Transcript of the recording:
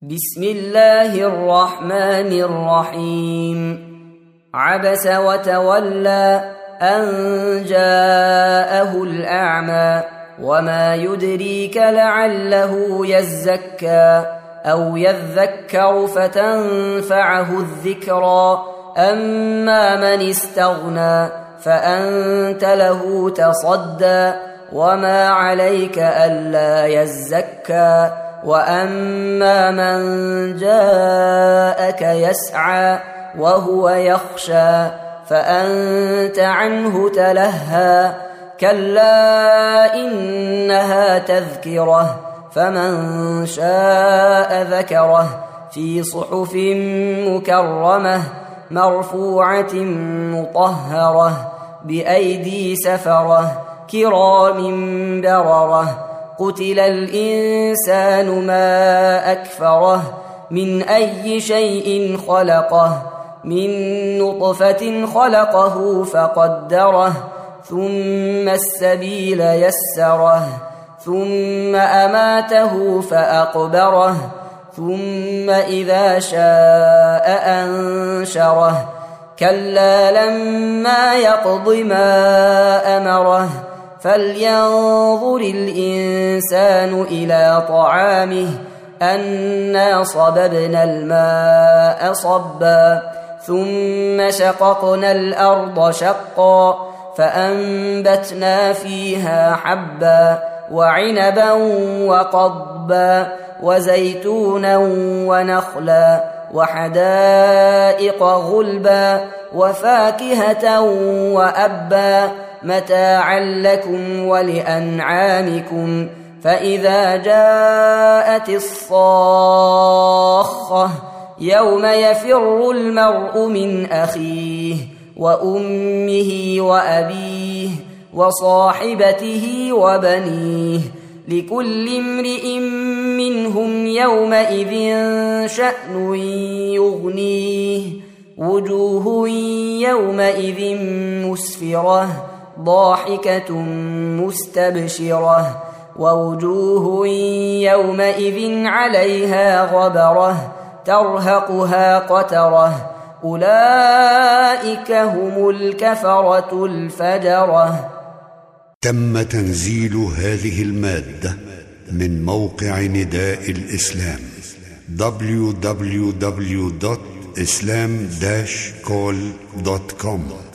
بسم الله الرحمن الرحيم. عبس وتولى أن جاءه الأعمى وما يدريك لعله يزكى أو يذكر فتنفعه الذكرى أما من استغنى فأنت له تصدى وما عليك ألا يزكى وأما من جاءك يسعى وهو يخشى فأنت عنه تلهى كلا إنها تذكرة فمن شاء ذكره في صحف مكرمة مرفوعة مطهرة بأيدي سفرة كرام بررة قتل الإنسان ما أكفره من أي شيء خلقه من نطفة خلقه فقدره ثم السبيل يسره ثم أماته فأقبره ثم إذا شاء أنشره كلا لما يقض ما أمره فلينظر الإنسان إلى طعامه أنا صببنا الماء صبا ثم شققنا الأرض شقا فأنبتنا فيها حبا وعنبا وقضبا وزيتونا ونخلا وحدائق غلبا وفاكهة وأبا متاعا لكم ولأنعامكم فإذا جاءت الصاخة يوم يفر المرء من أخيه وأمه وأبيه وصاحبته وبنيه لكل امرئ منهم يومئذ شأن يغنيه وجوه يومئذ مسفرة ضاحكة مستبشرة ووجوه يومئذ عليها غبرة ترهقها قترة أولئك هم الكفرة الفجرة. تم تنزيل هذه المادة من موقع نداء الإسلام www.islam-call.com